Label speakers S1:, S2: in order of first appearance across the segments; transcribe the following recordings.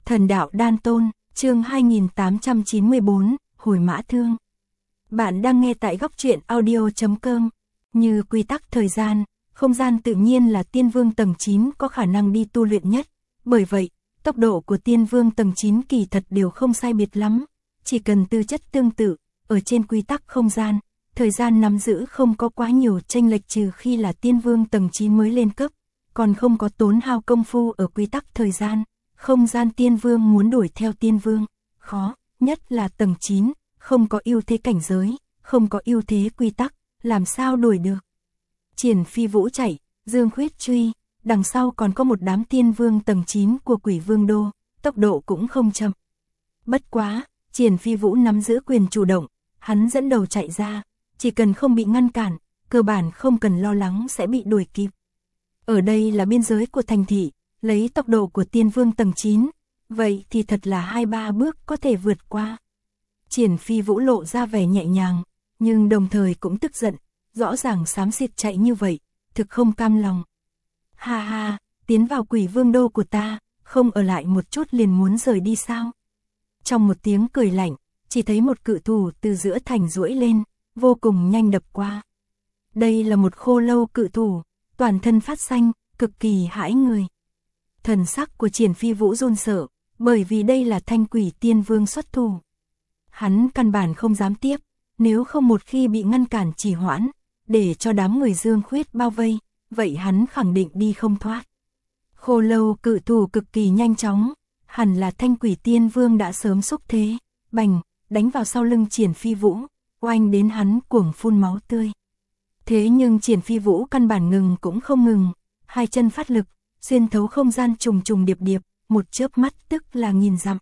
S1: Thần đạo đan tôn, chương 2894, hồi mã thương. Bạn đang nghe tại góc truyện audio.com. Như quy tắc thời gian, không gian tự nhiên là tiên vương tầng 9 có khả năng đi tu luyện nhất. Bởi vậy, tốc độ của tiên vương tầng 9 kỳ thật đều không sai biệt lắm. Chỉ cần tư chất tương tự, ở trên quy tắc không gian, thời gian nắm giữ không có quá nhiều chênh lệch trừ khi là tiên vương tầng 9 mới lên cấp. Còn không có tốn hao công phu ở quy tắc thời gian. Không gian tiên vương muốn đuổi theo tiên vương, khó, nhất là tầng 9, không có ưu thế cảnh giới, không có ưu thế quy tắc, làm sao đuổi được. Triển Phi Vũ chạy, Dương Khuyết truy, đằng sau còn có một đám tiên vương tầng 9 của Quỷ Vương Đô, tốc độ cũng không chậm. Bất quá, Triển Phi Vũ nắm giữ quyền chủ động, hắn dẫn đầu chạy ra, chỉ cần không bị ngăn cản, cơ bản không cần lo lắng sẽ bị đuổi kịp. Ở đây là biên giới của thành thị. Lấy tốc độ của tiên vương tầng 9, vậy thì thật là 2-3 bước có thể vượt qua. Triển Phi Vũ lộ ra vẻ nhẹ nhàng, nhưng đồng thời cũng tức giận, rõ ràng xám xịt chạy như vậy, thực không cam lòng. Ha ha, tiến vào Quỷ Vương Đô của ta, không ở lại một chút liền muốn rời đi sao? Trong một tiếng cười lạnh, chỉ thấy một cự thủ từ giữa thành duỗi lên, vô cùng nhanh đập qua. Đây là một khô lâu cự thủ, toàn thân phát xanh, cực kỳ hãi người. Thần sắc của Triển Phi Vũ run sợ, bởi vì đây là Thanh Quỷ Tiên Vương xuất thủ. Hắn căn bản không dám tiếp, nếu không một khi bị ngăn cản trì hoãn, để cho đám người Dương Khuyết bao vây, vậy hắn khẳng định đi không thoát. Khô lâu cự thủ cực kỳ nhanh chóng, hẳn là Thanh Quỷ Tiên Vương đã sớm xúc thế, bành, đánh vào sau lưng Triển Phi Vũ, oanh đến hắn cuồng phun máu tươi. Thế nhưng Triển Phi Vũ căn bản ngừng cũng không ngừng, hai chân phát lực, xuyên thấu không gian trùng trùng điệp điệp, một chớp mắt tức là nghìn dặm.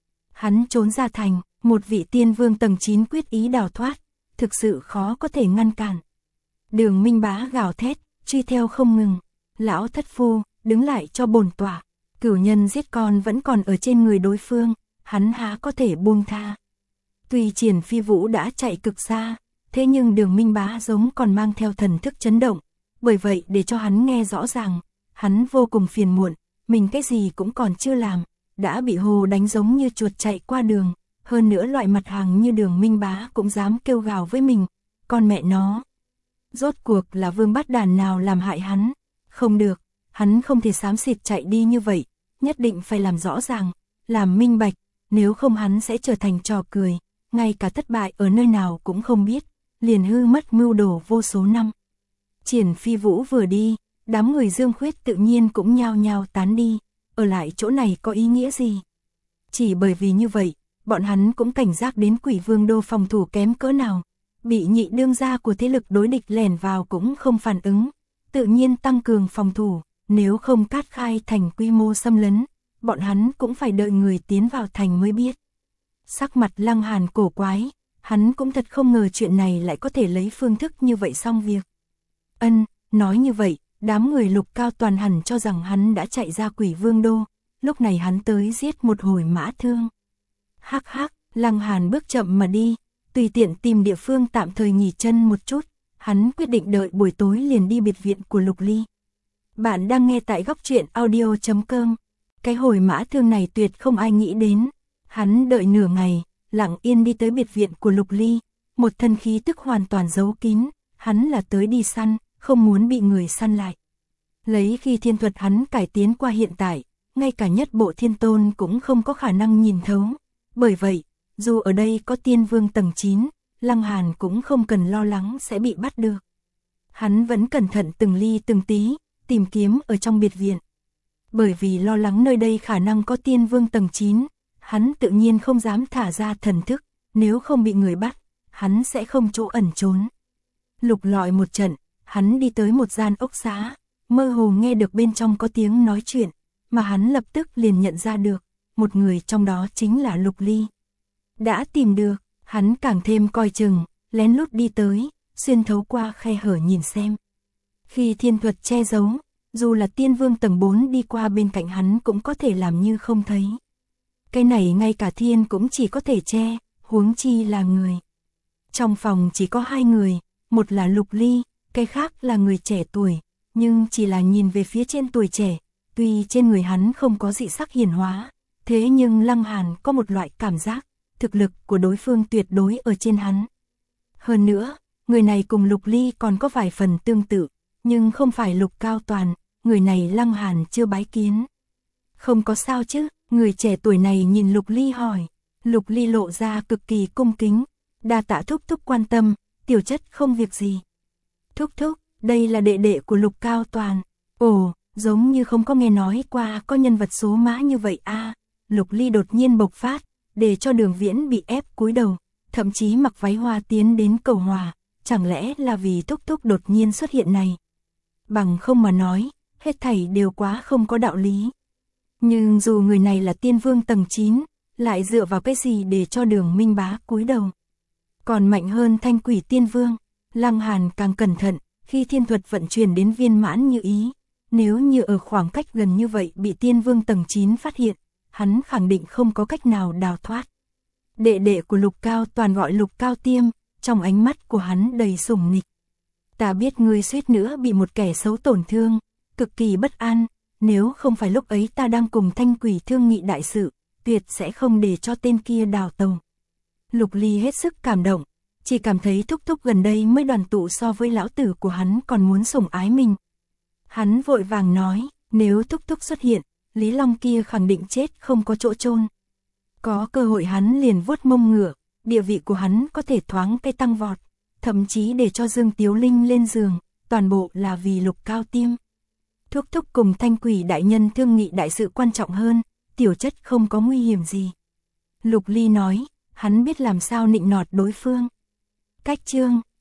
S1: Hắn trốn ra thành, một vị tiên vương tầng 9 quyết ý đào thoát, thực sự khó có thể ngăn cản. Đường Minh Bá gào thét, truy theo không ngừng. Lão thất phu, đứng lại cho bổn tọa. Cửu nhân giết con vẫn còn ở trên người đối phương, hắn há có thể buông tha. Tuy Triển Phi Vũ đã chạy cực xa, thế nhưng Đường Minh Bá giống còn mang theo thần thức chấn động, bởi vậy để cho hắn nghe rõ ràng. Hắn vô cùng phiền muộn, mình cái gì cũng còn chưa làm, đã bị hồ đánh giống như chuột chạy qua đường, hơn nữa loại mặt hàng như Đường Minh Bá cũng dám kêu gào với mình, con mẹ nó. Rốt cuộc là vương bắt đàn nào làm hại hắn, không được, hắn không thể xám xịt chạy đi như vậy, nhất định phải làm rõ ràng, làm minh bạch, nếu không hắn sẽ trở thành trò cười, ngay cả thất bại ở nơi nào cũng không biết, liền hư mất mưu đồ vô số năm. Triển Phi Vũ vừa đi, đám người Dương Khuyết tự nhiên cũng nhao nhao tán đi, ở lại chỗ này có ý nghĩa gì? Chỉ bởi vì như vậy, bọn hắn cũng cảnh giác đến Quỷ Vương Đô phòng thủ kém cỡ nào, bị nhị đương gia của thế lực đối địch lẻn vào cũng không phản ứng, tự nhiên tăng cường phòng thủ, nếu không Cát Khai thành quy mô xâm lấn, bọn hắn cũng phải đợi người tiến vào thành mới biết. Sắc mặt Lăng Hàn cổ quái, hắn cũng thật không ngờ chuyện này lại có thể lấy phương thức như vậy xong việc. Nói như vậy, đám người Lục Cao Toàn hẳn cho rằng hắn đã chạy ra Quỷ Vương Đô, lúc này hắn tới giết một hồi mã thương. Hắc hắc, Lăng Hàn bước chậm mà đi, tùy tiện tìm địa phương tạm thời nghỉ chân một chút, hắn quyết định đợi buổi tối liền đi biệt viện của Lục Ly. Bạn đang nghe tại góc truyện audio.com, cái hồi mã thương này tuyệt không ai nghĩ đến, hắn đợi nửa ngày, lặng yên đi tới biệt viện của Lục Ly, một thân khí tức hoàn toàn giấu kín, hắn là tới đi săn, không muốn bị người săn lại. Lấy khi thiên thuật hắn cải tiến qua hiện tại, ngay cả nhất bộ thiên tôn cũng không có khả năng nhìn thấu. Bởi vậy, dù ở đây có tiên vương tầng 9, Lăng Hàn cũng không cần lo lắng sẽ bị bắt được. Hắn vẫn cẩn thận từng ly từng tí, tìm kiếm ở trong biệt viện. Bởi vì lo lắng nơi đây khả năng có tiên vương tầng 9, hắn tự nhiên không dám thả ra thần thức, nếu không bị người bắt, hắn sẽ không chỗ ẩn trốn. Lục lọi một trận, hắn đi tới một gian ốc xá, mơ hồ nghe được bên trong có tiếng nói chuyện, mà hắn lập tức liền nhận ra được, một người trong đó chính là Lục Ly. Đã tìm được, hắn càng thêm coi chừng, lén lút đi tới, xuyên thấu qua khe hở nhìn xem. Khi thiên thuật che giấu, dù là tiên vương tầng 4 đi qua bên cạnh hắn cũng có thể làm như không thấy. Cái này ngay cả thiên cũng chỉ có thể che, huống chi là người. Trong phòng chỉ có hai người, một là Lục Ly, cái khác là người trẻ tuổi, nhưng chỉ là nhìn về phía trên tuổi trẻ, tuy trên người hắn không có dị sắc hiển hóa, Thế nhưng Lăng Hàn có một loại cảm giác, thực lực của đối phương tuyệt đối ở trên hắn. Hơn nữa, người này cùng Lục Ly còn có vài phần tương tự, nhưng không phải Lục Cao Toàn, người này Lăng Hàn chưa bái kiến. Không có sao chứ, người trẻ tuổi này nhìn Lục Ly hỏi. Lục Ly lộ ra cực kỳ cung kính, đa tạ thúc thúc quan tâm, tiểu chất không việc gì. Thúc thúc, đây là đệ đệ của Lục Cao Toàn. Ồ, giống như không có nghe nói qua có nhân vật số mã như vậy a. Lục Ly đột nhiên bộc phát, để cho Đường Viễn bị ép cúi đầu, thậm chí mặc váy hoa tiến đến cầu hòa, chẳng lẽ là vì thúc thúc đột nhiên xuất hiện này. Bằng không mà nói, hết thảy đều quá không có đạo lý. Nhưng dù người này là tiên vương tầng 9, lại dựa vào cái gì để cho Đường Minh Bá cúi đầu. Còn mạnh hơn Thanh Quỷ Tiên Vương, Lăng Hàn càng cẩn thận, khi thiên thuật vận chuyển đến viên mãn như ý. Nếu như ở khoảng cách gần như vậy bị tiên vương tầng 9 phát hiện, hắn khẳng định không có cách nào đào thoát. Đệ đệ của Lục Cao Toàn gọi Lục Cao Tiêm, trong ánh mắt của hắn đầy sủng nịch. Ta biết ngươi suýt nữa bị một kẻ xấu tổn thương, cực kỳ bất an, nếu không phải lúc ấy ta đang cùng Thanh Quỷ thương nghị đại sự, tuyệt sẽ không để cho tên kia đào tàu. Lục Ly hết sức cảm động, chỉ cảm thấy thúc thúc gần đây mới đoàn tụ so với lão tử của hắn còn muốn sủng ái mình. Hắn vội vàng nói, nếu thúc thúc xuất hiện, Lý Long kia khẳng định chết không có chỗ chôn. Có cơ hội hắn liền vuốt mông ngựa, địa vị của hắn có thể thoáng cái tăng vọt, thậm chí để cho Dương Tiếu Linh lên giường, toàn bộ là vì Lục Cao Tiêm. Thúc thúc cùng Thanh Quỷ đại nhân thương nghị đại sự quan trọng hơn, tiểu chất không có nguy hiểm gì. Lục Ly nói, hắn biết làm sao nịnh nọt đối phương. Cách chương